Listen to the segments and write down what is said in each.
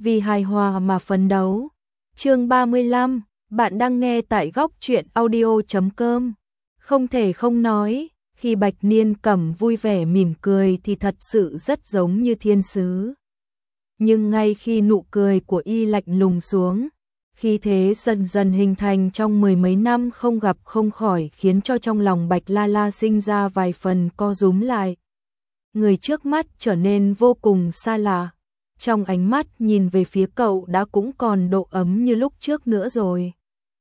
vì hài hòa mà phấn đấu. Chương 35, bạn đang nghe tại góc truyện audio.com. Không thể không nói, khi Bạch Niên Cẩm vui vẻ mỉm cười thì thật sự rất giống như thiên sứ. Nhưng ngay khi nụ cười của y lạnh lùng xuống, khí thế dần dần hình thành trong mười mấy năm không gặp không khỏi khiến cho trong lòng Bạch La La sinh ra vài phần co rúm lại. Người trước mắt trở nên vô cùng xa lạ, trong ánh mắt nhìn về phía cậu đã cũng còn độ ấm như lúc trước nữa rồi.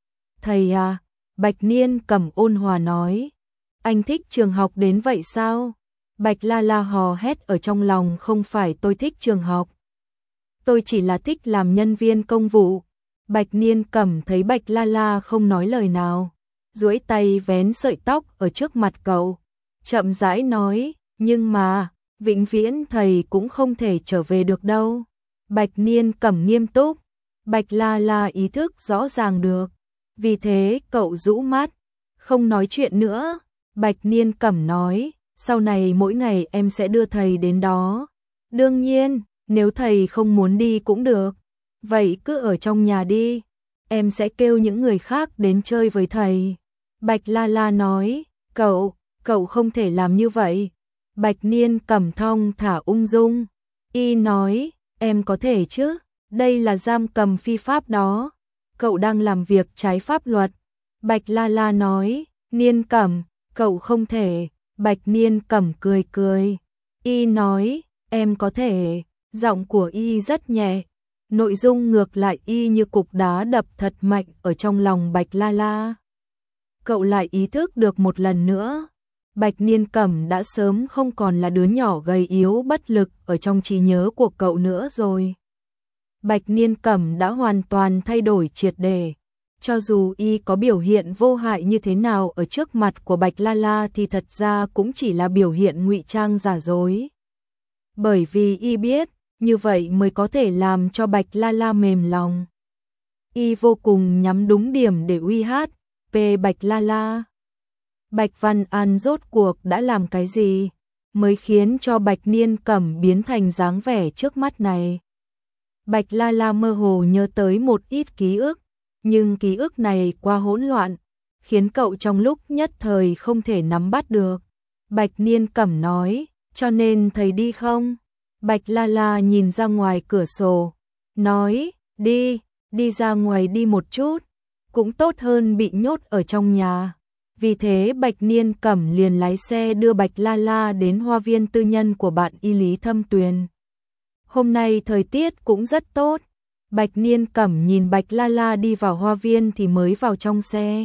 Thầy à, Bạch Niên Cẩm ôn hòa nói, anh thích trường học đến vậy sao? Bạch La La hò hét ở trong lòng, không phải tôi thích trường học. Tôi chỉ là thích làm nhân viên công vụ. Bạch Niên Cẩm thấy Bạch La La không nói lời nào, duỗi tay vén sợi tóc ở trước mặt cậu, chậm rãi nói, nhưng mà, vĩnh viễn thầy cũng không thể trở về được đâu. Bạch Niên Cẩm nghiêm túc, Bạch La La ý thức rõ ràng được, vì thế cậu rũ mắt, không nói chuyện nữa. Bạch Niên Cẩm nói, sau này mỗi ngày em sẽ đưa thầy đến đó. Đương nhiên, nếu thầy không muốn đi cũng được, vậy cứ ở trong nhà đi, em sẽ kêu những người khác đến chơi với thầy. Bạch La La nói, cậu không thể làm như vậy. Bạch Niên Cẩm thong thả ung dung, y nói, em có thể chứ, đây là giam cầm phi pháp đó, cậu đang làm việc trái pháp luật. Bạch La La nói, Niên Cẩm, cậu không thể. Bạch Niên Cẩm cười cười, y nói, em có thể. Giọng của y rất nhẹ, nội dung ngược lại y như cục đá đập thật mạnh ở trong lòng Bạch La La. Cậu lại ý thức được một lần nữa, Bạch Niên Cẩm đã sớm không còn là đứa nhỏ gầy yếu bất lực ở trong trí nhớ của cậu nữa rồi. Bạch Niên Cẩm đã hoàn toàn thay đổi triệt để. Cho dù y có biểu hiện vô hại như thế nào ở trước mặt của Bạch La La thì thật ra cũng chỉ là biểu hiện ngụy trang giả dối. Bởi vì y biết, như vậy mới có thể làm cho Bạch La La mềm lòng. Y vô cùng nhắm đúng điểm để uy hát về Bạch La La. Bạch Văn An rốt cuộc đã làm cái gì mới khiến cho Bạch Niên Cẩm biến thành dáng vẻ trước mắt này? Bạch La La mơ hồ nhớ tới một ít ký ức, nhưng ký ức này quá hỗn loạn, khiến cậu trong lúc nhất thời không thể nắm bắt được. Bạch Niên Cẩm nói, cho nên thầy đi không? Bạch La La nhìn ra ngoài cửa sổ, nói, đi ra ngoài đi một chút, cũng tốt hơn bị nhốt ở trong nhà. Vì thế Bạch Niên Cẩm liền lái xe đưa Bạch La La đến hoa viên tư nhân của bạn y Lý Thâm Tuyền. Hôm nay thời tiết cũng rất tốt. Bạch Niên Cẩm nhìn Bạch La La đi vào hoa viên thì mới vào trong xe.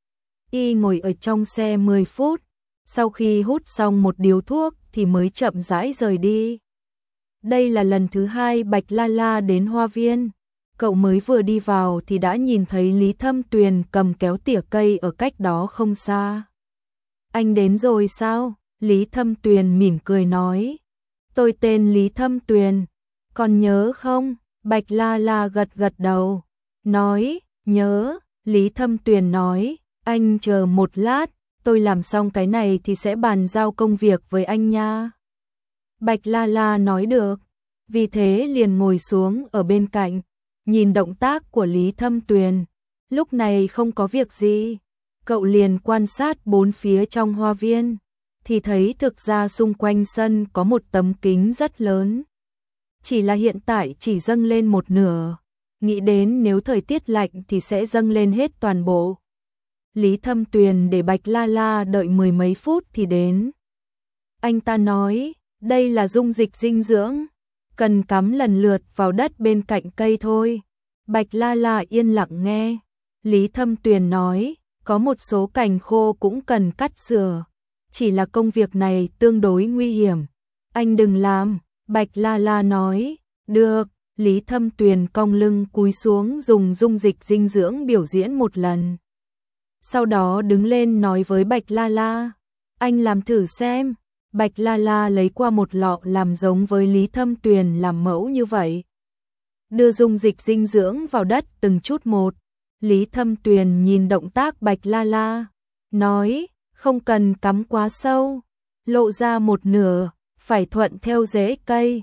Y ngồi ở trong xe 10 phút, sau khi hút xong một điếu thuốc thì mới chậm rãi rời đi. Đây là lần thứ hai Bạch La La đến hoa viên. Cậu mới vừa đi vào thì đã nhìn thấy Lý Thâm Tuyền cầm kéo tỉa cây ở cách đó không xa. Anh đến rồi sao? Lý Thâm Tuyền mỉm cười nói. Tôi tên Lý Thâm Tuyền, còn nhớ không? Bạch La La gật gật đầu, nói, nhớ. Lý Thâm Tuyền nói, anh chờ một lát, tôi làm xong cái này thì sẽ bàn giao công việc với anh nha. Bạch La La nói được, vì thế liền ngồi xuống ở bên cạnh, nhìn động tác của Lý Thâm Tuyền. Lúc này không có việc gì, cậu liền quan sát bốn phía trong hoa viên, thì thấy thực ra xung quanh sân có một tấm kính rất lớn. Chỉ là hiện tại chỉ dâng lên một nửa, nghĩ đến nếu thời tiết lạnh thì sẽ dâng lên hết toàn bộ. Lý Thâm Tuyền để Bạch La La đợi mười mấy phút thì đến. Anh ta nói, đây là dung dịch dinh dưỡng, cần cắm lần lượt vào đất bên cạnh cây thôi. Bạch La La yên lặng nghe. Lý Thâm Tuyền nói, có một số cành khô cũng cần cắt rửa, chỉ là công việc này tương đối nguy hiểm, anh đừng làm. Bạch La La nói, được. Lý Thâm Tuyền cong lưng cúi xuống dùng dung dịch dinh dưỡng biểu diễn một lần. Sau đó đứng lên nói với Bạch La La, anh làm thử xem. Bạch La La lấy qua một lọ làm giống với Lý Thâm Tuyền làm mẫu như vậy. Đưa dung dịch dinh dưỡng vào đất từng chút một. Lý Thâm Tuyền nhìn động tác Bạch La La, nói, không cần cắm quá sâu, lộ ra một nửa, phải thuận theo rễ cây.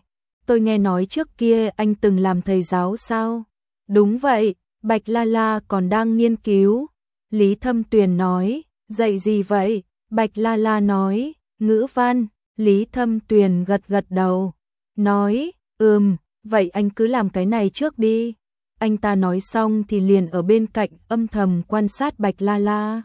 tôi nghe nói trước kia anh từng làm thầy giáo sao? Đúng vậy, Bạch La La còn đang nghiên cứu. Lý Thâm Tuyền nói, dạy gì vậy? Bạch La La nói, ngữ văn. Lý Thâm Tuyền gật gật đầu, nói, vậy anh cứ làm cái này trước đi. Anh ta nói xong thì liền ở bên cạnh âm thầm quan sát Bạch La La.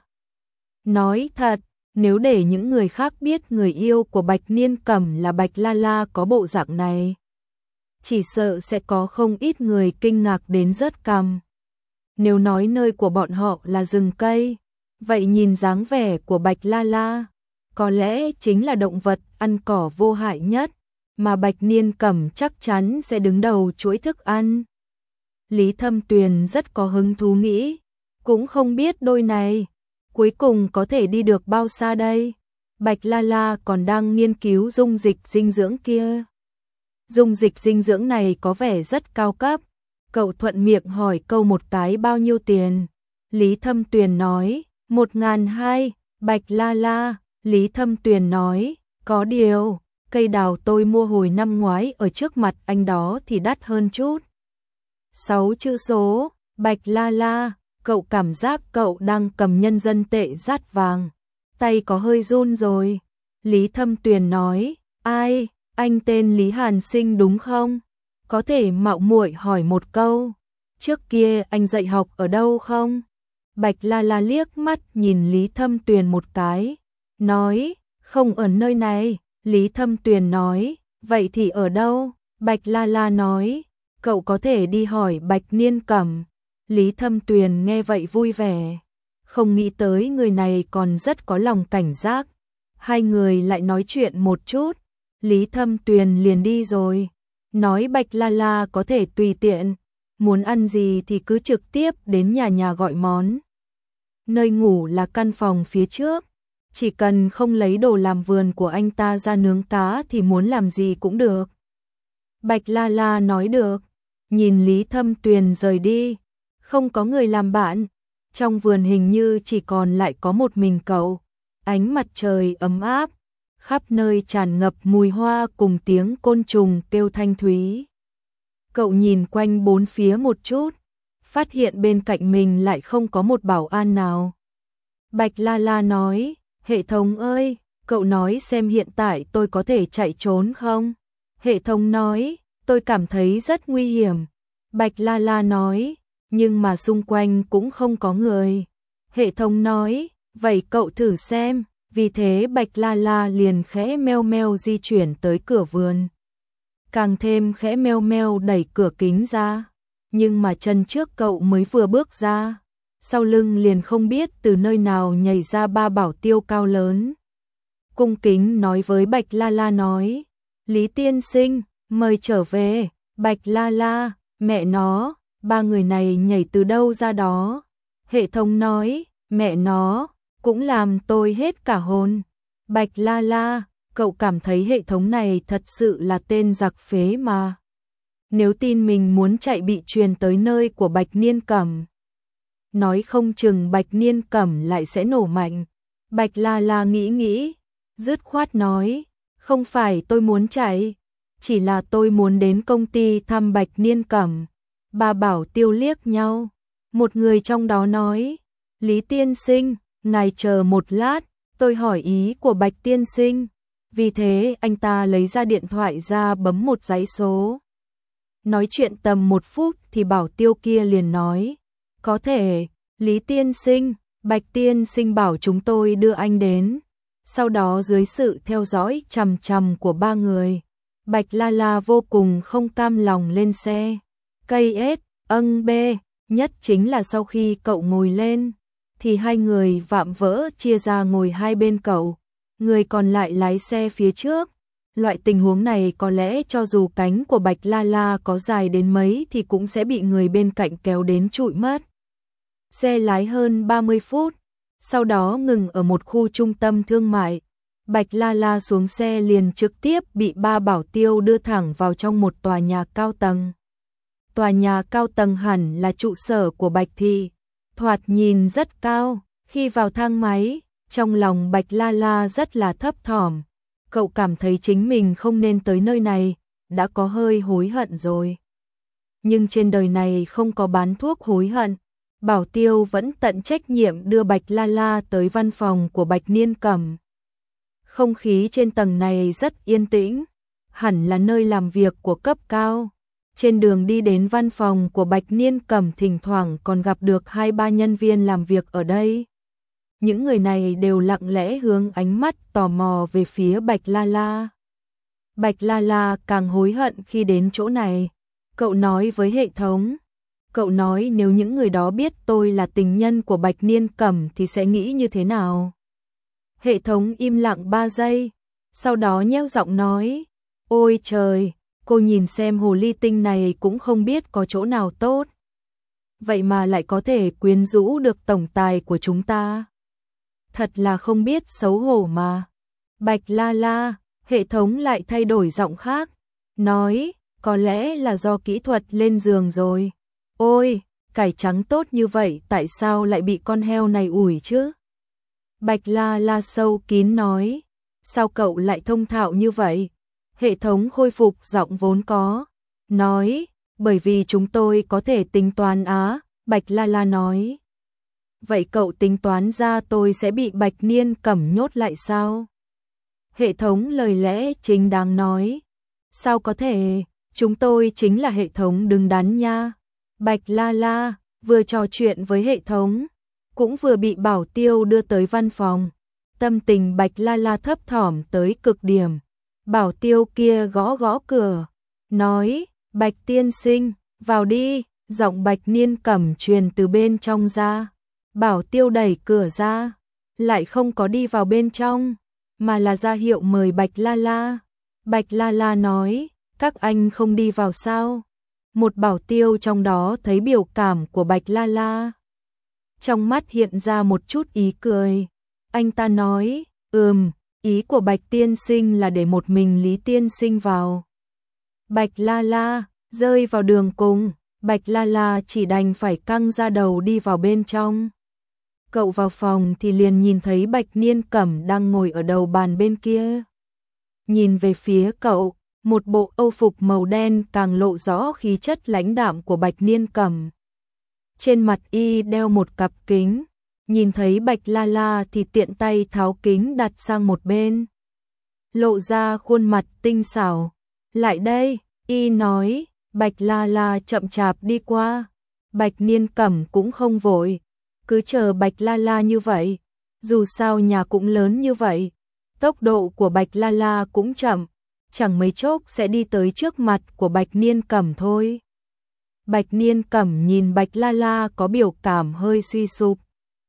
Nói thật, nếu để những người khác biết người yêu của Bạch Niên Cẩm là Bạch La La có bộ dạng này, chỉ sợ sẽ có không ít người kinh ngạc đến rớt cằm. Nếu nói nơi của bọn họ là rừng cây, vậy nhìn dáng vẻ của Bạch La La, có lẽ chính là động vật ăn cỏ vô hại nhất, mà Bạch Niên Cẩm chắc chắn sẽ đứng đầu chuỗi thức ăn. Lý Thâm Tuyền rất có hứng thú nghĩ, cũng không biết đôi này cuối cùng có thể đi được bao xa đây. Bạch La La còn đang nghiên cứu dung dịch dinh dưỡng kia. Dung dịch dinh dưỡng này có vẻ rất cao cấp. Cậu thuận miệng hỏi câu một cái bao nhiêu tiền. Lý Thâm Tuyền nói, 1.200. Bạch La La, Lý Thâm Tuyền nói, có điều, cây đào tôi mua hồi năm ngoái ở trước mặt anh đó thì đắt hơn chút. 6 chữ số. Bạch La La, cậu cảm giác cậu đang cầm nhân dân tệ rát vàng, tay có hơi run rồi. Lý Thâm Tuyền nói, ai, anh tên Lý Hàn Sinh đúng không? Có thể mạo muội hỏi một câu, trước kia anh dạy học ở đâu không? Bạch La La liếc mắt nhìn Lý Thâm Tuyền một cái, nói, không ở nơi này. Lý Thâm Tuyền nói, vậy thì ở đâu? Bạch La La nói, cậu có thể đi hỏi Bạch Niên Cẩm. Lý Thâm Tuyền nghe vậy vui vẻ, không nghĩ tới người này còn rất có lòng cảnh giác. Hai người lại nói chuyện một chút, Lý Thâm Tuyền liền đi rồi, nói Bạch La La có thể tùy tiện, muốn ăn gì thì cứ trực tiếp đến nhà gọi món. Nơi ngủ là căn phòng phía trước, chỉ cần không lấy đồ làm vườn của anh ta ra nướng cá thì muốn làm gì cũng được. Bạch La La nói được, nhìn Lý Thâm Tuyền rời đi, không có người làm bạn, trong vườn hình như chỉ còn lại có một mình cậu. Ánh mặt trời ấm áp, khắp nơi tràn ngập mùi hoa cùng tiếng côn trùng kêu thanh thúy. Cậu nhìn quanh bốn phía một chút, phát hiện bên cạnh mình lại không có một bảo an nào. Bạch La La nói, hệ thống ơi, cậu nói xem hiện tại tôi có thể chạy trốn không? Hệ thống nói, tôi cảm thấy rất nguy hiểm. Bạch La La nói, nhưng mà xung quanh cũng không có người. Hệ thống nói, vậy cậu thử xem. Vì thế Bạch La La liền khẽ meo meo di chuyển tới cửa vườn. Càng thêm khẽ meo meo đẩy cửa kính ra. Nhưng mà chân trước cậu mới vừa bước ra, sau lưng liền không biết từ nơi nào nhảy ra ba bảo tiêu cao lớn. Cung kính nói với Bạch La La nói, Lý tiên sinh, mời trở về. Bạch La La, mẹ nó, ba người này nhảy từ đâu ra đó? Hệ thống nói, mẹ nó, cũng làm tôi hết cả hồn. Bạch La La, cậu cảm thấy hệ thống này thật sự là tên giặc phế mà. Nếu tin mình muốn chạy bị truyền tới nơi của Bạch Niên Cẩm, nói không chừng Bạch Niên Cẩm lại sẽ nổ mạnh. Bạch La La nghĩ, dứt khoát nói, không phải tôi muốn chạy, chỉ là tôi muốn đến công ty thăm Bạch Niên Cẩm. Ba bảo tiêu liếc nhau, một người trong đó nói, Lý tiên sinh, ngài chờ một lát, tôi hỏi ý của Bạch tiên sinh. Vì thế anh ta lấy ra điện thoại ra bấm một dãy số. Nói chuyện tầm 1 phút thì bảo tiêu kia liền nói, có thể, Lý tiên sinh, Bạch tiên sinh bảo chúng tôi đưa anh đến. Sau đó dưới sự theo dõi chằm chằm của ba người, Bạch La La vô cùng không cam lòng lên xe. Cây S, B, nhất chính là sau khi cậu ngồi lên, thì hai người vạm vỡ chia ra ngồi hai bên cậu, người còn lại lái xe phía trước. Loại tình huống này có lẽ cho dù cánh của Bạch La La có dài đến mấy thì cũng sẽ bị người bên cạnh kéo đến trụi mất. Xe lái hơn 30 phút, sau đó ngừng ở một khu trung tâm thương mại. Bạch La La xuống xe liền trực tiếp bị ba bảo tiêu đưa thẳng vào trong một tòa nhà cao tầng. Tòa nhà cao tầng hẳn là trụ sở của Bạch Thị, thoạt nhìn rất cao. Khi vào thang máy, trong lòng Bạch La La rất là thấp thỏm. Cậu cảm thấy chính mình không nên tới nơi này, đã có hơi hối hận rồi. Nhưng trên đời này không có bán thuốc hối hận. Bảo Tiêu vẫn tận trách nhiệm đưa Bạch La La tới văn phòng của Bạch Niên Cẩm. Không khí trên tầng này rất yên tĩnh, hẳn là nơi làm việc của cấp cao. Trên đường đi đến văn phòng của Bạch Niên Cẩm thỉnh thoảng còn gặp được 2-3 nhân viên làm việc ở đây. Những người này đều lặng lẽ hướng ánh mắt tò mò về phía Bạch La La. Bạch La La càng hối hận khi đến chỗ này. Cậu nói với hệ thống. Cậu nói nếu những người đó biết tôi là tình nhân của Bạch Niên Cẩm thì sẽ nghĩ như thế nào? Hệ thống im lặng 3 giây, sau đó nheo giọng nói, ôi trời, cô nhìn xem hồ ly tinh này cũng không biết có chỗ nào tốt. Vậy mà lại có thể quyến rũ được tổng tài của chúng ta. Thật là không biết xấu hổ mà. Bạch La La, hệ thống lại thay đổi giọng khác, nói, có lẽ là do kỹ thuật lên giường rồi. Ôi, cải trắng tốt như vậy tại sao lại bị con heo này ủi chứ? Bạch La La sâu kín nói, sao cậu lại thông thạo như vậy? Hệ thống khôi phục giọng vốn có, nói, bởi vì chúng tôi có thể tính toán á, Bạch La La nói. Vậy cậu tính toán ra tôi sẽ bị Bạch Niên Cẩm nhốt lại sao? Hệ thống lời lẽ chính đáng nói, sao có thể, chúng tôi chính là hệ thống đứng đắn nha. Bạch La La vừa trò chuyện với hệ thống, cũng vừa bị Bảo Tiêu đưa tới văn phòng. Tâm tình Bạch La La thấp thỏm tới cực điểm. Bảo Tiêu kia gõ gõ cửa, nói, Bạch tiên sinh, vào đi, giọng Bạch Niên Cẩm truyền từ bên trong ra. Bảo Tiêu đẩy cửa ra, lại không có đi vào bên trong, mà là ra hiệu mời Bạch La La. Bạch La La nói, các anh không đi vào sao? Một Bảo Tiêu trong đó thấy biểu cảm của Bạch La La. Trong mắt hiện ra một chút ý cười. Anh ta nói, ý của Bạch tiên sinh là để một mình Lý tiên sinh vào. Bạch La La rơi vào đường cùng, Bạch La La chỉ đành phải căng ra đầu đi vào bên trong. Cậu vào phòng thì liền nhìn thấy Bạch Niên Cẩm đang ngồi ở đầu bàn bên kia. Nhìn về phía cậu, một bộ âu phục màu đen càng lộ rõ khí chất lãnh đạm của Bạch Niên Cẩm. Trên mặt y đeo một cặp kính, nhìn thấy Bạch La La thì tiện tay tháo kính đặt sang một bên. Lộ ra khuôn mặt tinh xảo. Lại đây, y nói, Bạch La La chậm chạp đi qua. Bạch Niên Cẩm cũng không vội, cứ chờ Bạch La La như vậy. Dù sao nhà cũng lớn như vậy, tốc độ của Bạch La La cũng chậm, chẳng mấy chốc sẽ đi tới trước mặt của Bạch Niên Cẩm thôi. Bạch Niên Cẩm nhìn Bạch La La có biểu cảm hơi suy sụp.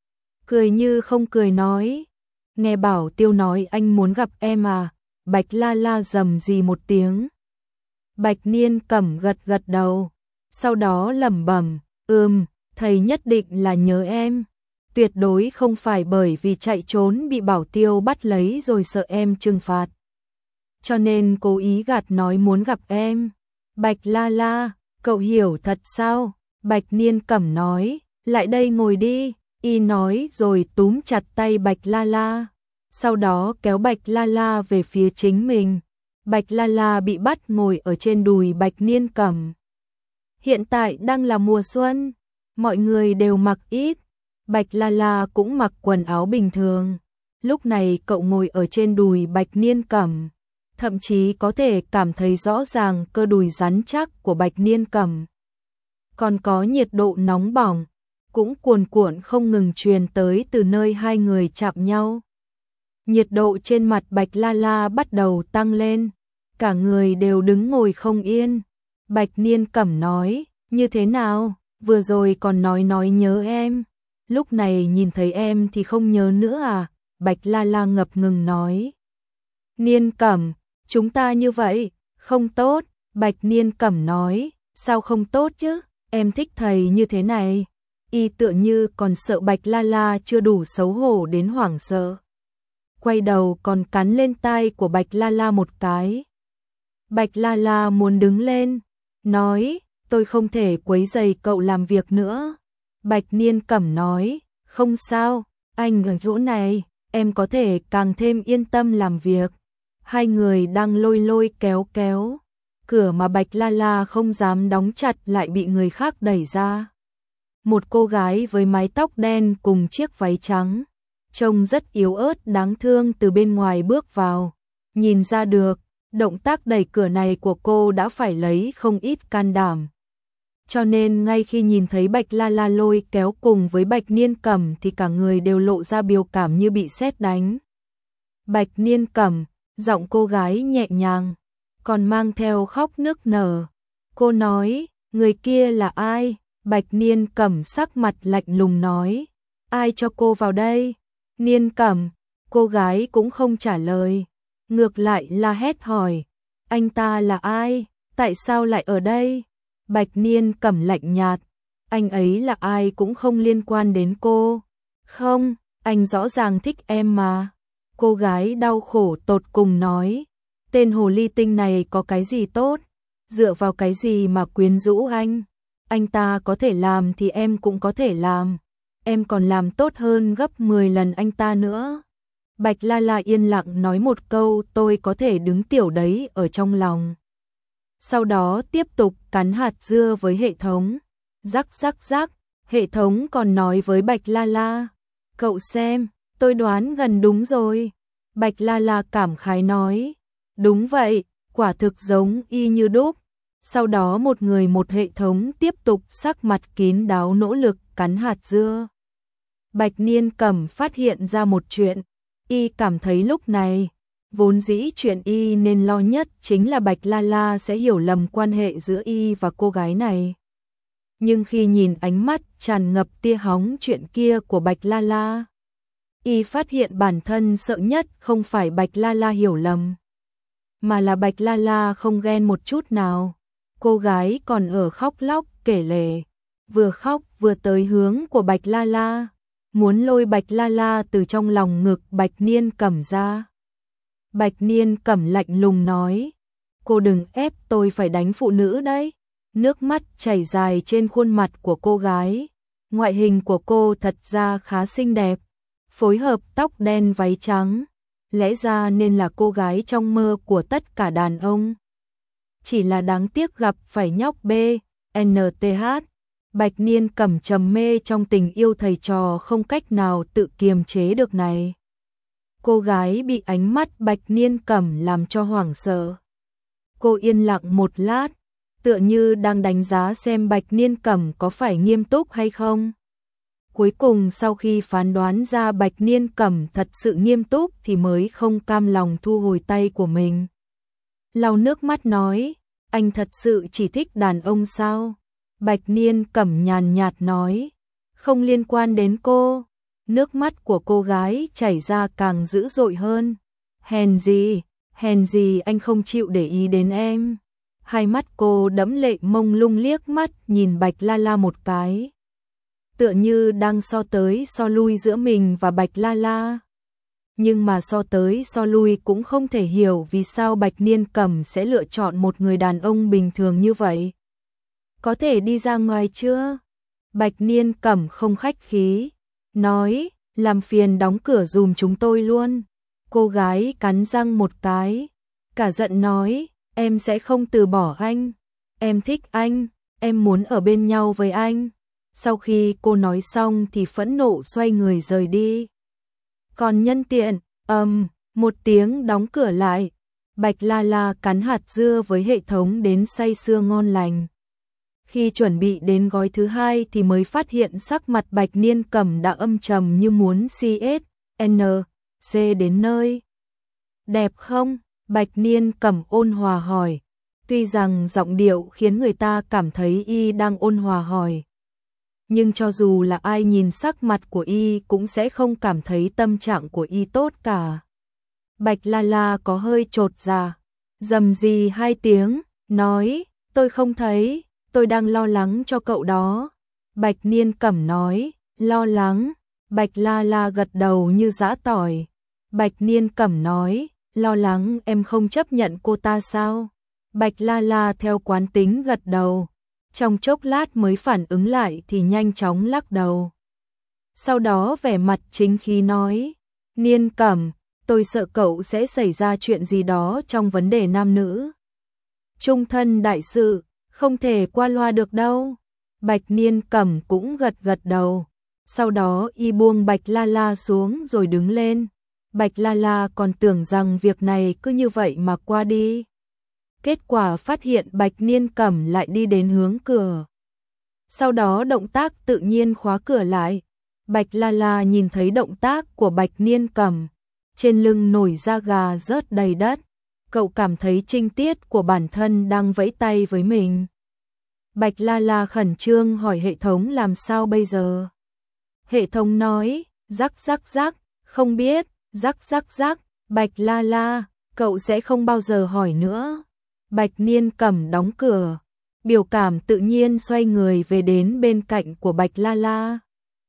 Cười như không cười nói, nghe Bảo Tiêu nói anh muốn gặp em à? Bạch La La rầm rì một tiếng. Bạch Niên Cẩm gật gật đầu, sau đó lẩm bẩm, thầy nhất định là nhớ em. Tuyệt đối không phải bởi vì chạy trốn bị Bảo Tiêu bắt lấy rồi sợ em trừng phạt, cho nên cố ý gạt nói muốn gặp em. Bạch La La, cậu hiểu thật sao? Bạch Niên Cẩm nói, lại đây ngồi đi. Y nói rồi túm chặt tay Bạch La La, sau đó kéo Bạch La La về phía chính mình. Bạch La La bị bắt ngồi ở trên đùi Bạch Niên Cẩm. Hiện tại đang là mùa xuân, mọi người đều mặc ít, Bạch La La cũng mặc quần áo bình thường. Lúc này cậu ngồi ở trên đùi Bạch Niên Cẩm, thậm chí có thể cảm thấy rõ ràng cơ đùi rắn chắc của Bạch Niên Cẩm. Còn có nhiệt độ nóng bỏng, cũng cuồn cuộn không ngừng truyền tới từ nơi hai người chạm nhau. Nhiệt độ trên mặt Bạch La La bắt đầu tăng lên, cả người đều đứng ngồi không yên. Bạch Niên Cẩm nói, như thế nào, vừa rồi còn nói nhớ em, lúc này nhìn thấy em thì không nhớ nữa à? Bạch La La ngập ngừng nói. Niên Cẩm, chúng ta như vậy, không tốt. Bạch Niên Cẩm nói, sao không tốt chứ, em thích thầy như thế này. Y tựa như còn sợ Bạch La La chưa đủ xấu hổ đến hoảng sợ. Quay đầu còn cắn lên tai của Bạch La La một cái. Bạch La La muốn đứng lên, nói, tôi không thể quấy rầy cậu làm việc nữa. Bạch Niên Cẩm nói, không sao, anh ở chỗ này, em có thể càng thêm yên tâm làm việc. Hai người đang lôi lôi kéo kéo, cửa mà Bạch La La không dám đóng chặt lại bị người khác đẩy ra. Một cô gái với mái tóc đen cùng chiếc váy trắng, trông rất yếu ớt đáng thương từ bên ngoài bước vào. Nhìn ra được, động tác đẩy cửa này của cô đã phải lấy không ít can đảm. Cho nên ngay khi nhìn thấy Bạch La La lôi kéo cùng với Bạch Niên Cẩm thì cả người đều lộ ra biểu cảm như bị sét đánh. Bạch Niên Cẩm, giọng cô gái nhẹ nhàng, còn mang theo khóc nức nở. Cô nói, người kia là ai? Bạch Niên Cẩm sắc mặt lạnh lùng nói, ai cho cô vào đây? Niên Cẩm, cô gái cũng không trả lời, ngược lại la hét hỏi, anh ta là ai? Tại sao lại ở đây? Bạch Niên Cẩm lạnh nhạt, anh ấy là ai cũng không liên quan đến cô. Không, anh rõ ràng thích em mà. Cô gái đau khổ tột cùng nói, tên hồ ly tinh này có cái gì tốt? Dựa vào cái gì mà quyến rũ anh? Anh ta có thể làm thì em cũng có thể làm. Em còn làm tốt hơn gấp 10 lần anh ta nữa. Bạch La La yên lặng nói một câu, tôi có thể đứng tiểu đấy ở trong lòng. Sau đó tiếp tục cắn hạt dưa với hệ thống. Rắc rắc rắc, hệ thống còn nói với Bạch La La, cậu xem, tôi đoán gần đúng rồi. Bạch La La cảm khái nói, đúng vậy, quả thực giống y như đúc. Sau đó một người một hệ thống tiếp tục sắc mặt kín đáo nỗ lực cắn hạt dưa. Bạch Niên Cẩm phát hiện ra một chuyện, y cảm thấy lúc này, vốn dĩ chuyện y nên lo nhất chính là Bạch La La sẽ hiểu lầm quan hệ giữa y và cô gái này. Nhưng khi nhìn ánh mắt tràn ngập tia hóng chuyện kia của Bạch La La, y phát hiện bản thân sợ nhất không phải Bạch La La hiểu lầm, mà là Bạch La La không ghen một chút nào. Cô gái còn ở khóc lóc kể lể, vừa khóc vừa tới hướng của Bạch La La, muốn lôi Bạch La La từ trong lòng ngực Bạch Niên Cẩm ra. Bạch Niên Cẩm lạnh lùng nói, cô đừng ép tôi phải đánh phụ nữ đấy. Nước mắt chảy dài trên khuôn mặt của cô gái. Ngoại hình của cô thật ra khá xinh đẹp, phối hợp tóc đen váy trắng, lẽ ra nên là cô gái trong mơ của tất cả đàn ông. Chỉ là đáng tiếc gặp phải nhóc B, NTH. Bạch Niên Cẩm trầm mê trong tình yêu thầy trò không cách nào tự kiềm chế được này. Cô gái bị ánh mắt Bạch Niên Cẩm làm cho hoảng sợ. Cô yên lặng một lát, tựa như đang đánh giá xem Bạch Niên Cẩm có phải nghiêm túc hay không. Cuối cùng sau khi phán đoán ra Bạch Niên Cẩm thật sự nghiêm túc thì mới không cam lòng thu hồi tay của mình. Lau nước mắt nói, anh thật sự chỉ thích đàn ông sao? Bạch Niên Cẩm nhàn nhạt nói, không liên quan đến cô. Nước mắt của cô gái chảy ra càng dữ dội hơn. Hèn gì anh không chịu để ý đến em. Hai mắt cô đẫm lệ mông lung liếc mắt nhìn Bạch La La một cái, tựa như đang so tới so lui giữa mình và Bạch La La. Nhưng mà so tới so lui cũng không thể hiểu vì sao Bạch Niên Cẩm sẽ lựa chọn một người đàn ông bình thường như vậy. Có thể đi ra ngoài chưa? Bạch Niên Cẩm không khách khí, nói, làm phiền đóng cửa dùm chúng tôi luôn. Cô gái cắn răng một cái, cả giận nói, em sẽ không từ bỏ anh. Em thích anh, em muốn ở bên nhau với anh. Sau khi cô nói xong thì phẫn nộ xoay người rời đi. Còn nhân tiện, một tiếng đóng cửa lại. Bạch La La cắn hạt dưa với hệ thống đến say sưa ngon lành. Khi chuẩn bị đến gói thứ hai thì mới phát hiện sắc mặt Bạch Niên Cẩm đã âm trầm như muốn CSNC đến nơi. Đẹp không? Bạch Niên Cẩm ôn hòa hỏi. Tuy rằng giọng điệu khiến người ta cảm thấy y đang ôn hòa hỏi, nhưng cho dù là ai nhìn sắc mặt của y cũng sẽ không cảm thấy tâm trạng của y tốt cả. Bạch La La có hơi chột dạ, rầm rì hai tiếng, nói, tôi không thấy, tôi đang lo lắng cho cậu đó. Bạch Niên Cẩm nói, lo lắng. Bạch La La gật đầu như giã tỏi. Bạch Niên Cẩm nói, lo lắng em không chấp nhận cô ta sao? Bạch La La theo quán tính gật đầu. Trong chốc lát mới phản ứng lại thì nhanh chóng lắc đầu. Sau đó vẻ mặt chính khí nói, Niên Cẩm, tôi sợ cậu sẽ xảy ra chuyện gì đó trong vấn đề nam nữ. Trung thân đại sự, không thể qua loa được đâu. Bạch Niên Cẩm cũng gật gật đầu. Sau đó y buông Bạch La La xuống rồi đứng lên. Bạch La La còn tưởng rằng việc này cứ như vậy mà qua đi. Kết quả phát hiện Bạch Niên Cẩm lại đi đến hướng cửa. Sau đó động tác tự nhiên khóa cửa lại. Bạch La La nhìn thấy động tác của Bạch Niên Cẩm, trên lưng nổi da gà rớt đầy đất. Cậu cảm thấy trinh tiết của bản thân đang vẫy tay với mình. Bạch La La khẩn trương hỏi hệ thống làm sao bây giờ. Hệ thống nói, rắc rắc rắc, không biết, rắc rắc rắc, Bạch La La, cậu sẽ không bao giờ hỏi nữa. Bạch Niên Cẩm đóng cửa, biểu cảm tự nhiên xoay người về đến bên cạnh của Bạch La La.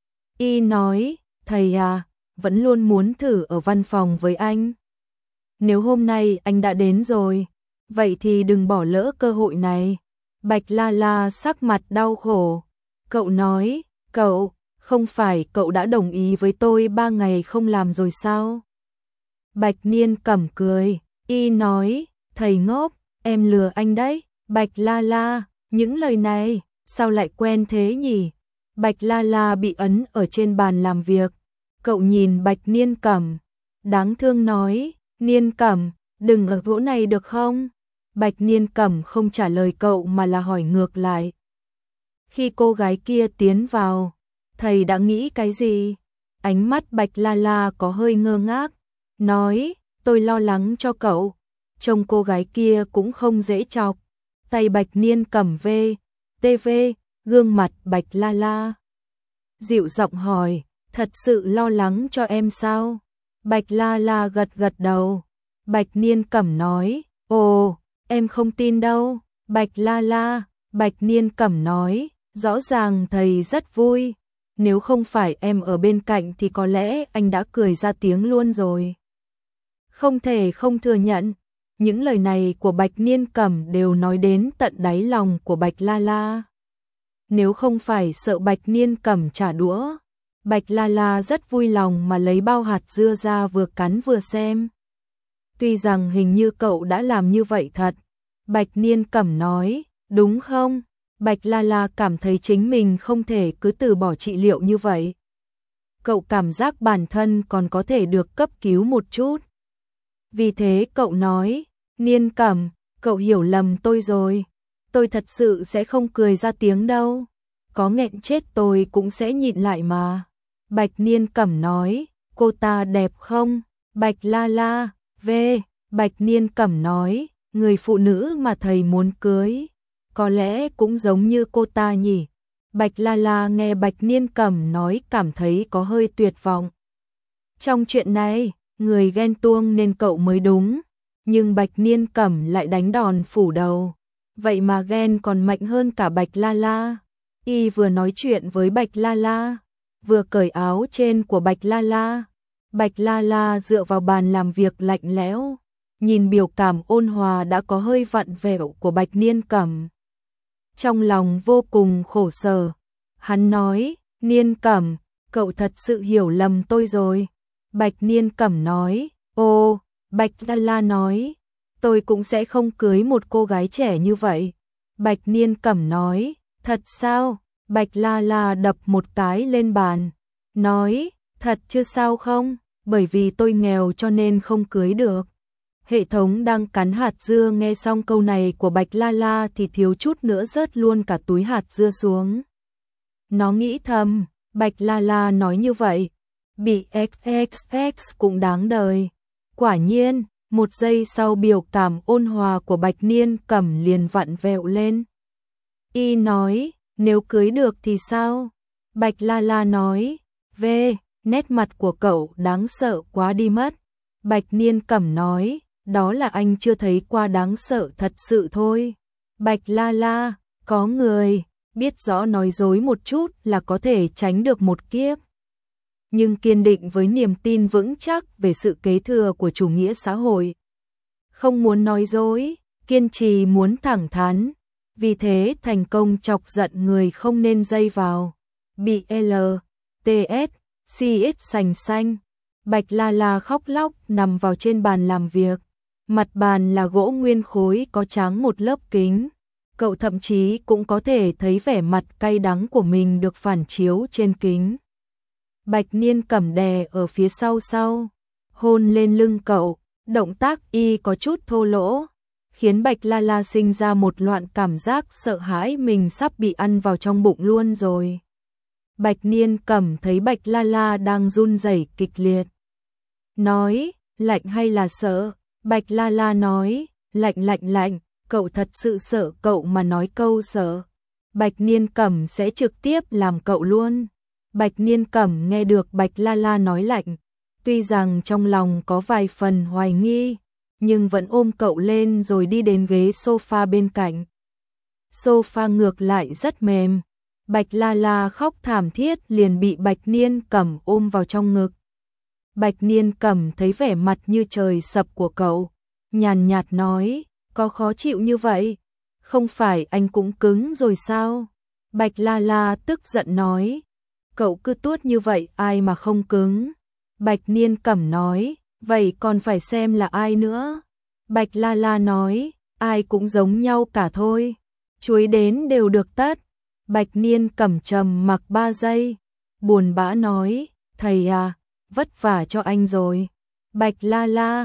Y nói, thầy à, vẫn luôn muốn thử ở văn phòng với anh. Nếu hôm nay anh đã đến rồi, vậy thì đừng bỏ lỡ cơ hội này. Bạch La La sắc mặt đau khổ. Cậu nói, cậu, không phải cậu đã đồng ý với tôi 3 ngày không làm rồi sao? Bạch Niên Cẩm cười, y nói, thầy ngốc, em lừa anh đấy. Bạch La La, những lời này, sao lại quen thế nhỉ? Bạch La La bị ấn ở trên bàn làm việc. Cậu nhìn Bạch Niên Cẩm, đáng thương nói, Niên Cẩm, đừng ở chỗ này được không? Bạch Niên Cẩm không trả lời cậu mà là hỏi ngược lại. Khi cô gái kia tiến vào, thầy đã nghĩ cái gì? Ánh mắt Bạch La La có hơi ngơ ngác, nói, tôi lo lắng cho cậu. Trông cô gái kia cũng không dễ chọc. Tay Bạch Niên Cẩm TV, gương mặt Bạch La La dịu giọng hỏi, thật sự lo lắng cho em sao? Bạch La La gật gật đầu. Bạch Niên Cẩm nói, ồ, em không tin đâu. Bạch La La, Bạch Niên Cẩm nói, rõ ràng thầy rất vui. Nếu không phải em ở bên cạnh thì có lẽ anh đã cười ra tiếng luôn rồi. Không thể không thừa nhận, những lời này của Bạch Niên Cẩm đều nói đến tận đáy lòng của Bạch La La. Nếu không phải sợ Bạch Niên Cẩm trả đũa, Bạch La La rất vui lòng mà lấy bao hạt dưa ra vừa cắn vừa xem. Tuy rằng hình như cậu đã làm như vậy thật. Bạch Niên Cẩm nói, đúng không? Bạch La La cảm thấy chính mình không thể cứ từ bỏ trị liệu như vậy. Cậu cảm giác bản thân còn có thể được cấp cứu một chút. Vì thế cậu nói, Niên Cẩm, cậu hiểu lầm tôi rồi. Tôi thật sự sẽ không cười ra tiếng đâu. Có nghẹn chết tôi cũng sẽ nhịn lại mà. Bạch Niên Cẩm nói, cô ta đẹp không? Bạch La La, Bạch Niên Cẩm nói, người phụ nữ mà thầy muốn cưới, có lẽ cũng giống như cô ta nhỉ. Bạch La La nghe Bạch Niên Cẩm nói cảm thấy có hơi tuyệt vọng. Trong chuyện này, người ghen tuông nên cậu mới đúng, nhưng Bạch Niên Cẩm lại đánh đòn phủ đầu. Vậy mà ghen còn mạnh hơn cả Bạch La La. Y vừa nói chuyện với Bạch La La, vừa cởi áo trên của Bạch La La. Bạch La La dựa vào bàn làm việc lạnh lẽo, nhìn biểu cảm ôn hòa đã có hơi vặn vẹo của Bạch Niên Cẩm. Trong lòng vô cùng khổ sở, hắn nói, Niên Cẩm, cậu thật sự hiểu lầm tôi rồi. Bạch Niên Cẩm nói, ô, Bạch La La nói, tôi cũng sẽ không cưới một cô gái trẻ như vậy. Bạch Niên Cẩm nói, thật sao? Bạch La La đập một cái lên bàn, nói, thật chứ sao không? Bởi vì tôi nghèo cho nên không cưới được. Hệ thống đang cắn hạt dưa nghe xong câu này của Bạch La La thì thiếu chút nữa rớt luôn cả túi hạt dưa xuống. Nó nghĩ thầm, Bạch La La nói như vậy, bị XXX cũng đáng đời. Quả nhiên, một giây sau biểu cảm ôn hòa của Bạch Niên Cẩm liền vặn vẹo lên. Y nói, nếu cưới được thì sao? Bạch La La nói, nét mặt của cậu đáng sợ quá đi mất. Bạch Niên Cẩm nói, đó là anh chưa thấy qua đáng sợ thật sự thôi. Bạch La La, có người biết rõ nói dối một chút là có thể tránh được một kiếp. Nhưng kiên định với niềm tin vững chắc về sự kế thừa của chủ nghĩa xã hội. Không muốn nói dối, kiên trì muốn thẳng thắn. Vì thế thành công chọc giận người không nên dây vào. Bị CX sành xanh. Bạch La La khóc lóc nằm vào trên bàn làm việc. Mặt bàn là gỗ nguyên khối có tráng một lớp kính. Cậu thậm chí cũng có thể thấy vẻ mặt cay đắng của mình được phản chiếu trên kính. Bạch Niên Cẩm đè ở phía sau, hôn lên lưng cậu, động tác y có chút thô lỗ, khiến Bạch La La sinh ra một loạn cảm giác sợ hãi mình sắp bị ăn vào trong bụng luôn rồi. Bạch Niên Cẩm thấy Bạch La La đang run rẩy kịch liệt. Nói, lạnh hay là sợ? Bạch La La nói, lạnh, cậu thật sự sợ cậu mà nói câu sợ. Bạch Niên Cẩm sẽ trực tiếp làm cậu luôn. Bạch Niên Cẩm nghe được Bạch La La nói lạnh, tuy rằng trong lòng có vài phần hoài nghi, nhưng vẫn ôm cậu lên rồi đi đến ghế sofa bên cạnh. Sofa ngược lại rất mềm. Bạch La La khóc thảm thiết liền bị Bạch Niên Cẩm ôm vào trong ngực. Bạch Niên Cẩm thấy vẻ mặt như trời sập của cậu, nhàn nhạt nói, có khó chịu như vậy? Không phải anh cũng cứng rồi sao? Bạch La La tức giận nói, cậu cứ tuốt như vậy ai mà không cứng? Bạch Niên Cẩm nói, vậy còn phải xem là ai nữa? Bạch La La nói, ai cũng giống nhau cả thôi, chuối đến đều được tất. Bạch Niên Cẩm trầm mặc 3 giây, buồn bã nói, thầy à, vất vả cho anh rồi. Bạch La La,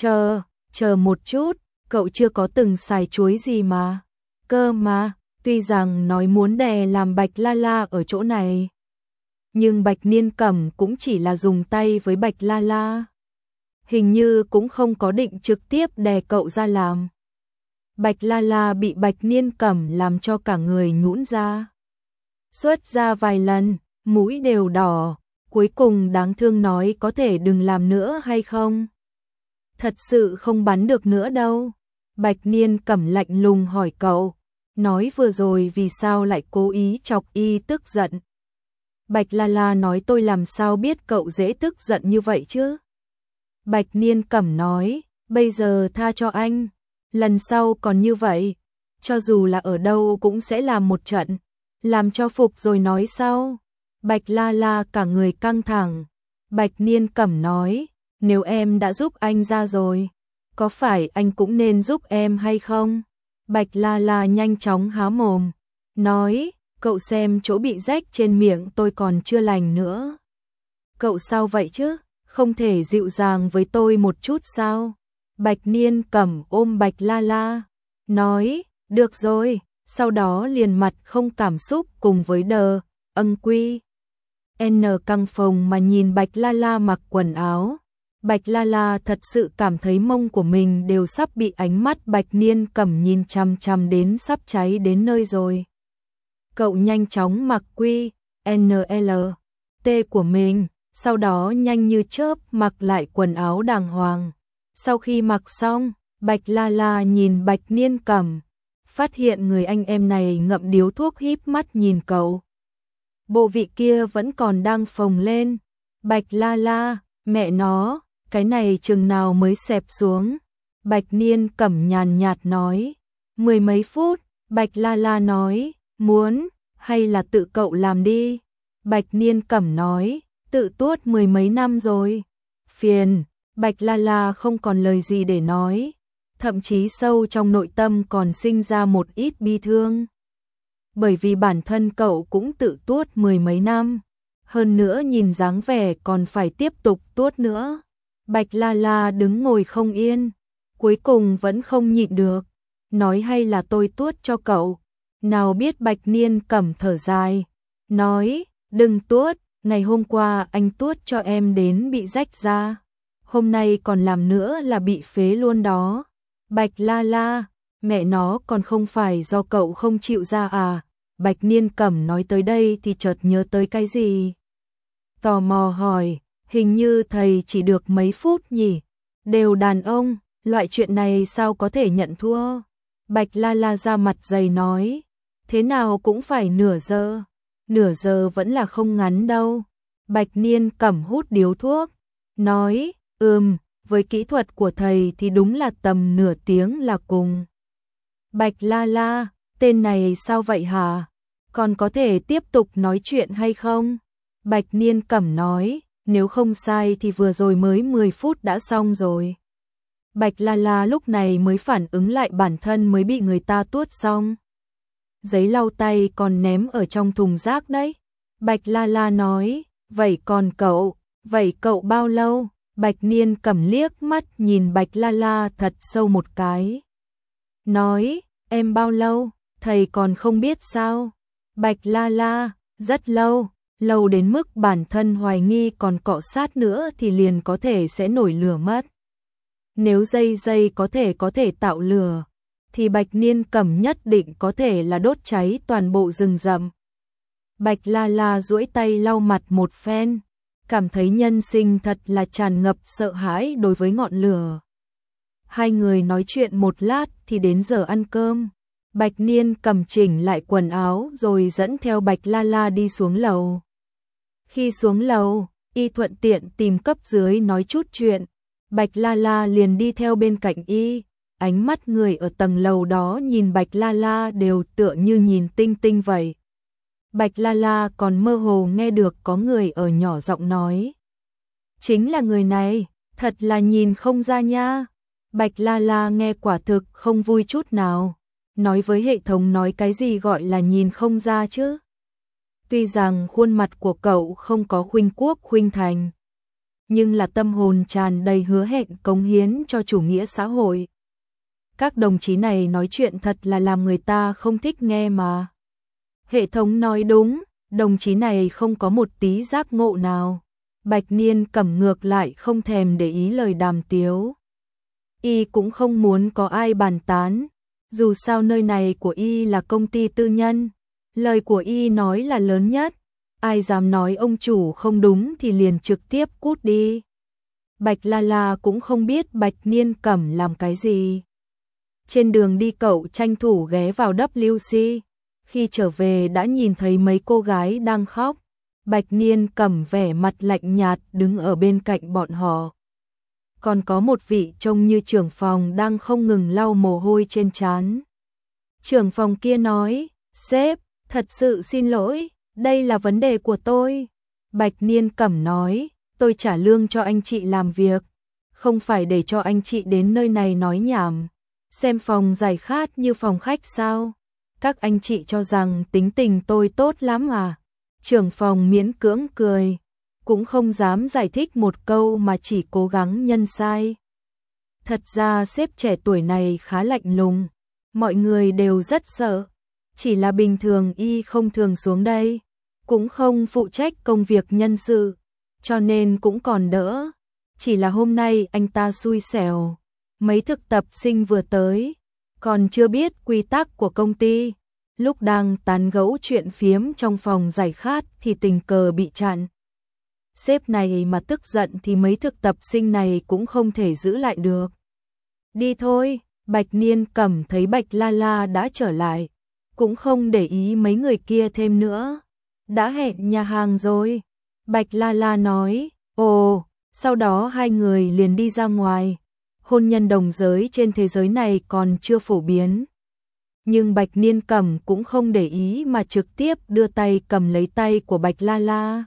chờ một chút, cậu chưa có từng xài chuối gì mà. Cơ mà, tuy rằng nói muốn đè làm Bạch La La ở chỗ này, nhưng Bạch Niên Cẩm cũng chỉ là dùng tay với Bạch La La. Hình như cũng không có định trực tiếp đè cậu ra làm. Bạch La La bị Bạch Niên Cẩm làm cho cả người nhũn ra. Xuất ra vài lần, mũi đều đỏ, cuối cùng đáng thương nói có thể đừng làm nữa hay không? Thật sự không bắn được nữa đâu. Bạch Niên Cẩm lạnh lùng hỏi cậu, nói vừa rồi vì sao lại cố ý chọc y tức giận. Bạch La La nói tôi làm sao biết cậu dễ tức giận như vậy chứ? Bạch Niên Cẩm nói, bây giờ tha cho anh, lần sau còn như vậy, cho dù là ở đâu cũng sẽ làm một trận, làm cho phục rồi nói sau. Bạch La La cả người căng thẳng. Bạch Niên Cẩm nói, nếu em đã giúp anh ra rồi, có phải anh cũng nên giúp em hay không? Bạch La La nhanh chóng há mồm, nói, cậu xem chỗ bị rách trên miệng tôi còn chưa lành nữa. Cậu sao vậy chứ? Không thể dịu dàng với tôi một chút sao? Bạch Niên Cẩm ôm Bạch La La, nói, được rồi, sau đó liền mặt không cảm xúc cùng với đờ, quy. Căng phòng mà nhìn Bạch La La mặc quần áo. Bạch La La thật sự cảm thấy mông của mình đều sắp bị ánh mắt Bạch Niên Cẩm nhìn chằm chằm đến sắp cháy đến nơi rồi. Cậu nhanh chóng mặc T của mình, sau đó nhanh như chớp mặc lại quần áo đàng hoàng. Sau khi mặc xong, Bạch La La nhìn Bạch Niên Cẩm, phát hiện người anh em này ngậm điếu thuốc híp mắt nhìn cậu. Bộ vị kia vẫn còn đang phồng lên. Bạch La La, mẹ nó, cái này chừng nào mới xẹp xuống? Bạch Niên Cẩm nhàn nhạt nói, 10 mấy phút. Bạch La La nói, muốn, hay là tự cậu làm đi. Bạch Niên Cẩm nói, tự tuốt 10 mấy năm rồi. Phiền. Bạch La La không còn lời gì để nói, thậm chí sâu trong nội tâm còn sinh ra một ít bi thương. Bởi vì bản thân cậu cũng tự tuốt 10 mấy năm, hơn nữa nhìn dáng vẻ còn phải tiếp tục tuốt nữa. Bạch La La đứng ngồi không yên, cuối cùng vẫn không nhịn được, nói hay là tôi tuốt cho cậu. Nào biết Bạch Niên Cẩm thở dài, nói, đừng tuốt, ngày hôm qua anh tuốt cho em đến bị rách ra, hôm nay còn làm nữa là bị phế luôn đó. Bạch La La, mẹ nó còn không phải do cậu không chịu ra à? Bạch Niên Cẩm nói tới đây thì chợt nhớ tới cái gì. Tò mò hỏi, hình như thầy chỉ được mấy phút nhỉ? Đều đàn ông, loại chuyện này sao có thể nhận thua? Bạch La La ra mặt dày nói, thế nào cũng phải nửa giờ vẫn là không ngắn đâu. Bạch Niên Cẩm hút điếu thuốc, nói, với kỹ thuật của thầy thì đúng là tầm nửa tiếng là cùng. Bạch La La, tên này sao vậy hả? Còn có thể tiếp tục nói chuyện hay không? Bạch Niên Cẩm nói, nếu không sai thì vừa rồi mới 10 phút đã xong rồi. Bạch La La lúc này mới phản ứng lại bản thân mới bị người ta tuốt xong. Giấy lau tay còn ném ở trong thùng rác đấy. Bạch La La nói, vậy cậu bao lâu? Bạch Niên Cẩm liếc mắt nhìn Bạch La La thật sâu một cái. Nói, em bao lâu? Thầy còn không biết sao? Bạch La La, rất lâu, lâu đến mức bản thân hoài nghi còn cọ sát nữa thì liền có thể sẽ nổi lửa mất. Nếu dây có thể tạo lửa, thì Bạch Niên Cẩm nhất định có thể là đốt cháy toàn bộ rừng rậm. Bạch La La duỗi tay lau mặt một phen, cảm thấy nhân sinh thật là tràn ngập sợ hãi đối với ngọn lửa. Hai người nói chuyện một lát thì đến giờ ăn cơm. Bạch Niên Cẩm chỉnh lại quần áo rồi dẫn theo Bạch La La đi xuống lầu. Khi xuống lầu, y thuận tiện tìm cấp dưới nói chút chuyện. Bạch La La liền đi theo bên cạnh y. Ánh mắt người ở tầng lầu đó nhìn Bạch La La đều tựa như nhìn tinh tinh vậy. Bạch La La còn mơ hồ nghe được có người ở nhỏ giọng nói. Chính là người này, thật là nhìn không ra nha. Bạch La La nghe quả thực không vui chút nào. Nói với hệ thống nói cái gì gọi là nhìn không ra chứ. Tuy rằng khuôn mặt của cậu không có khuynh quốc khuynh thành, nhưng là tâm hồn tràn đầy hứa hẹn cống hiến cho chủ nghĩa xã hội. Các đồng chí này nói chuyện thật là làm người ta không thích nghe mà. Hệ thống nói đúng, đồng chí này không có một tí giác ngộ nào. Bạch Niên Cẩm ngược lại không thèm để ý lời đàm tiếu. Y cũng không muốn có ai bàn tán, dù sao nơi này của Y là công ty tư nhân, lời của Y nói là lớn nhất, ai dám nói ông chủ không đúng thì liền trực tiếp cút đi. Bạch La La cũng không biết Bạch Niên Cẩm làm cái gì. Trên đường đi cậu tranh thủ ghé vào WC, khi trở về đã nhìn thấy mấy cô gái đang khóc. Bạch Niên Cẩm vẻ mặt lạnh nhạt đứng ở bên cạnh bọn họ. Còn có một vị trông như trưởng phòng đang không ngừng lau mồ hôi trên trán. Trưởng phòng kia nói, sếp, thật sự xin lỗi, đây là vấn đề của tôi. Bạch Niên Cẩm nói, tôi trả lương cho anh chị làm việc, không phải để cho anh chị đến nơi này nói nhảm. Xem phòng giải khát như phòng khách sao? Các anh chị cho rằng tính tình tôi tốt lắm à? Trưởng phòng miễn cưỡng cười, cũng không dám giải thích một câu mà chỉ cố gắng nhân sai. Thật ra sếp trẻ tuổi này khá lạnh lùng, mọi người đều rất sợ. Chỉ là bình thường y không thường xuống đây, cũng không phụ trách công việc nhân sự, cho nên cũng còn đỡ. Chỉ là hôm nay anh ta xui xẻo, mấy thực tập sinh vừa tới, còn chưa biết quy tắc của công ty. Lúc đang tán gẫu chuyện phiếm trong phòng giải khát thì tình cờ bị chặn. Sếp này mà tức giận thì mấy thực tập sinh này cũng không thể giữ lại được. Đi thôi, Bạch Niên Cẩm thấy Bạch La La đã trở lại, cũng không để ý mấy người kia thêm nữa. Đã hẹn nhà hàng rồi. Bạch La La nói, ồ, sau đó hai người liền đi ra ngoài. Hôn nhân đồng giới trên thế giới này còn chưa phổ biến. Nhưng Bạch Niên Cẩm cũng không để ý mà trực tiếp đưa tay cầm lấy tay của Bạch La La.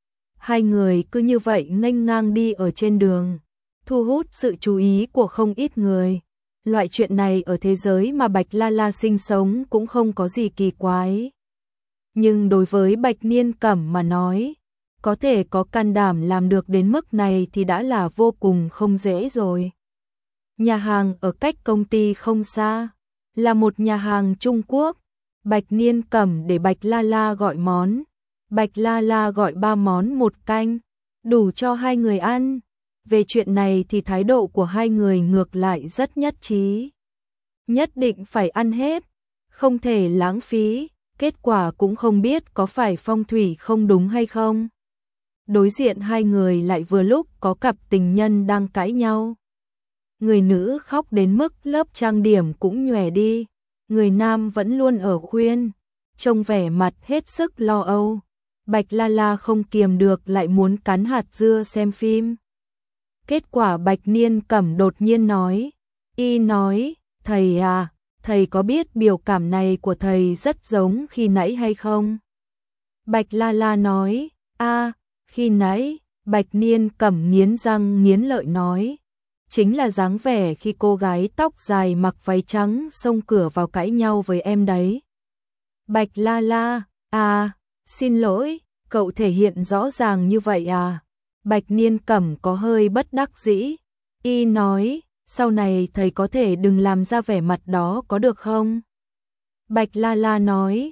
Hai người cứ như vậy nghênh ngang đi ở trên đường, thu hút sự chú ý của không ít người. Loại chuyện này ở thế giới mà Bạch La La sinh sống cũng không có gì kỳ quái. Nhưng đối với Bạch Niên Cẩm mà nói, có thể có can đảm làm được đến mức này thì đã là vô cùng không dễ rồi. Nhà hàng ở cách công ty không xa, là một nhà hàng Trung Quốc. Bạch Niên Cẩm để Bạch La La gọi món. Bạch La La gọi 3 món 1 canh, đủ cho hai người ăn. Về chuyện này thì thái độ của hai người ngược lại rất nhất trí. Nhất định phải ăn hết, không thể lãng phí, kết quả cũng không biết có phải phong thủy không đúng hay không. Đối diện hai người lại vừa lúc có cặp tình nhân đang cãi nhau. Người nữ khóc đến mức lớp trang điểm cũng nhòe đi, người nam vẫn luôn ở khuyên, trông vẻ mặt hết sức lo âu. Bạch La La không kiềm được lại muốn cắn hạt dưa xem phim. Kết quả Bạch Niên Cẩm đột nhiên nói, y nói, thầy à, thầy có biết biểu cảm này của thầy rất giống khi nãy hay không? Bạch La La nói, khi nãy. Bạch Niên Cẩm nghiến răng nghiến lợi nói, chính là dáng vẻ khi cô gái tóc dài mặc váy trắng xông cửa vào cãi nhau với em đấy. Bạch La La, à, xin lỗi, cậu thể hiện rõ ràng như vậy à? Bạch Niên Cẩm có hơi bất đắc dĩ. Y nói, sau này thầy có thể đừng làm ra vẻ mặt đó có được không? Bạch La La nói,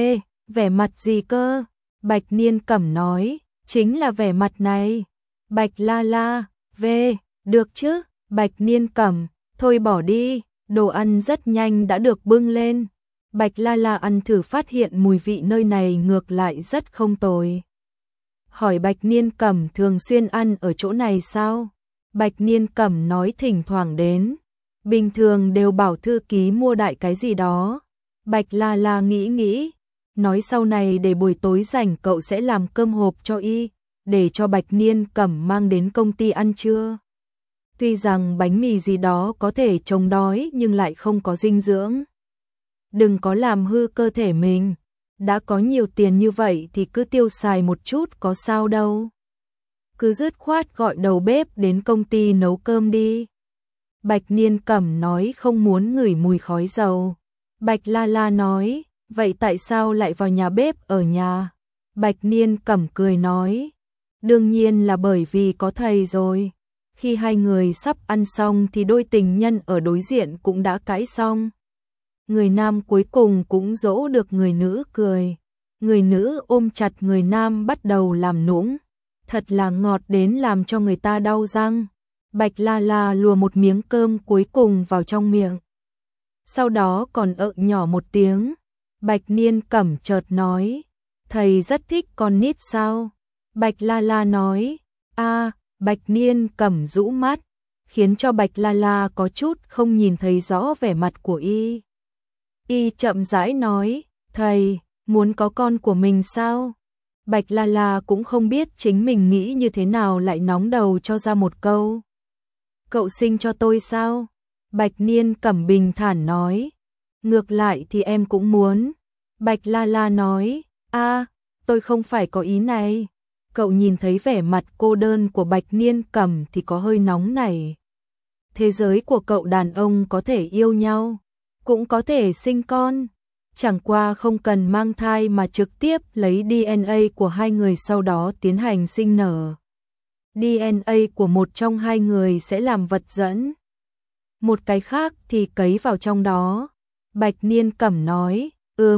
vẻ mặt gì cơ? Bạch Niên Cẩm nói, chính là vẻ mặt này. Bạch La La, được chứ? Bạch Niên Cẩm, thôi bỏ đi, đồ ăn rất nhanh đã được bưng lên. Bạch La La ăn thử phát hiện mùi vị nơi này ngược lại rất không tồi. Hỏi Bạch Niên Cẩm thường xuyên ăn ở chỗ này sao? Bạch Niên Cẩm nói thỉnh thoảng đến, bình thường đều bảo thư ký mua đại cái gì đó. Bạch La La nghĩ, nói sau này để buổi tối rảnh cậu sẽ làm cơm hộp cho y, để cho Bạch Niên Cẩm mang đến công ty ăn trưa. Tuy rằng bánh mì gì đó có thể chống đói nhưng lại không có dinh dưỡng. Đừng có làm hư cơ thể mình, đã có nhiều tiền như vậy thì cứ tiêu xài một chút có sao đâu. Cứ dứt khoát gọi đầu bếp đến công ty nấu cơm đi. Bạch Niên Cẩm nói không muốn ngửi mùi khói dầu. Bạch La La nói, vậy tại sao lại vào nhà bếp ở nhà? Bạch Niên Cẩm cười nói, đương nhiên là bởi vì có thầy rồi. Khi hai người sắp ăn xong thì đôi tình nhân ở đối diện cũng đã cãi xong. Người nam cuối cùng cũng dỗ được người nữ cười. Người nữ ôm chặt người nam bắt đầu làm nũng. Thật là ngọt đến làm cho người ta đau răng. Bạch La La lùa một miếng cơm cuối cùng vào trong miệng. Sau đó còn nhỏ một tiếng. Bạch Niên Cẩm chợt nói, thầy rất thích con nít sao? Bạch La La nói, Bạch Niên Cẩm rũ mắt, khiến cho Bạch La La có chút không nhìn thấy rõ vẻ mặt của y. Y chậm rãi nói, thầy, muốn có con của mình sao? Bạch La La cũng không biết chính mình nghĩ như thế nào lại nóng đầu cho ra một câu. Cậu sinh cho tôi sao? Bạch Niên Cẩm bình thản nói, ngược lại thì em cũng muốn. Bạch La La nói, tôi không phải có ý này. Cậu nhìn thấy vẻ mặt cô đơn của Bạch Niên Cẩm thì có hơi nóng nảy. Thế giới của cậu đàn ông có thể yêu nhau, cũng có thể sinh con, chẳng qua không cần mang thai mà trực tiếp lấy DNA của hai người sau đó tiến hành sinh nở. DNA của một trong hai người sẽ làm vật dẫn, một cái khác thì cấy vào trong đó. Bạch Niên Cẩm nói,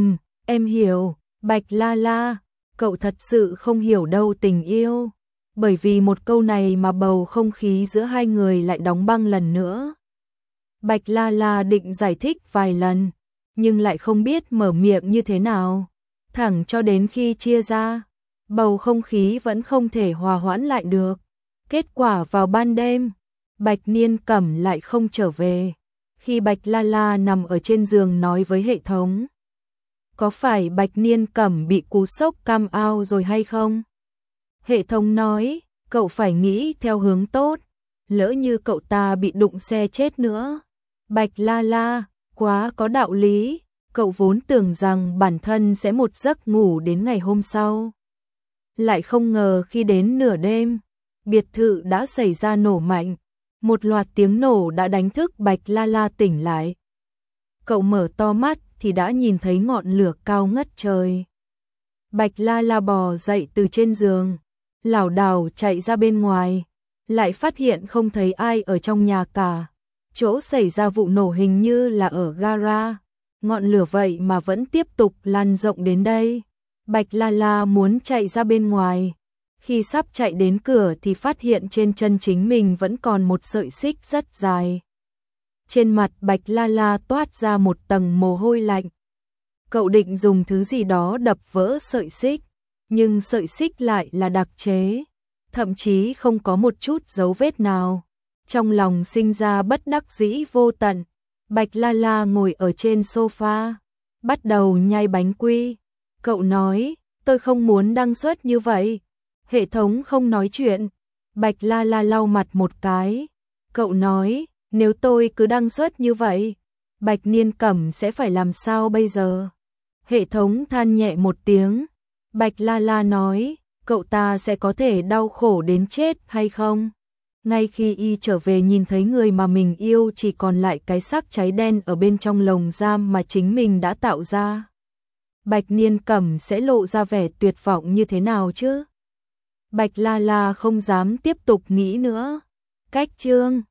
em hiểu. Bạch La La, cậu thật sự không hiểu đâu tình yêu. Bởi vì một câu này mà bầu không khí giữa hai người lại đóng băng lần nữa. Bạch La La định giải thích vài lần, nhưng lại không biết mở miệng như thế nào. Thẳng cho đến khi chia ra, bầu không khí vẫn không thể hòa hoãn lại được. Kết quả vào ban đêm, Bạch Niên Cẩm lại không trở về. Khi Bạch La La nằm ở trên giường nói với hệ thống, có phải Bạch Niên Cẩm bị cú sốc cam ao rồi hay không? Hệ thống nói, cậu phải nghĩ theo hướng tốt, lỡ như cậu ta bị đụng xe chết nữa. Bạch La La, quá có đạo lý, cậu vốn tưởng rằng bản thân sẽ một giấc ngủ đến ngày hôm sau. Lại không ngờ khi đến nửa đêm, biệt thự đã xảy ra nổ mạnh, một loạt tiếng nổ đã đánh thức Bạch La La tỉnh lại. Cậu mở to mắt thì đã nhìn thấy ngọn lửa cao ngất trời. Bạch La La bò dậy từ trên giường, lảo đảo chạy ra bên ngoài, lại phát hiện không thấy ai ở trong nhà cả. Chỗ xảy ra vụ nổ hình như là ở gara, ngọn lửa vậy mà vẫn tiếp tục lan rộng đến đây. Bạch La La muốn chạy ra bên ngoài, khi sắp chạy đến cửa thì phát hiện trên chân chính mình vẫn còn một sợi xích rất dài. Trên mặt Bạch La La toát ra một tầng mồ hôi lạnh. Cậu định dùng thứ gì đó đập vỡ sợi xích, nhưng sợi xích lại là đặc chế, thậm chí không có một chút dấu vết nào. Trong lòng sinh ra bất đắc dĩ vô tận, Bạch La La ngồi ở trên sofa, bắt đầu nhai bánh quy. Cậu nói, tôi không muốn đăng xuất như vậy. Hệ thống không nói chuyện. Bạch La La lau mặt một cái. Cậu nói, nếu tôi cứ đăng xuất như vậy, Bạch Niên Cẩm sẽ phải làm sao bây giờ? Hệ thống than nhẹ một tiếng. Bạch La La nói, cậu ta sẽ có thể đau khổ đến chết hay không? Ngay khi y trở về nhìn thấy người mà mình yêu chỉ còn lại cái xác cháy đen ở bên trong lồng giam mà chính mình đã tạo ra. Bạch Niên Cẩm sẽ lộ ra vẻ tuyệt vọng như thế nào chứ? Bạch La La không dám tiếp tục nghĩ nữa. Cách chương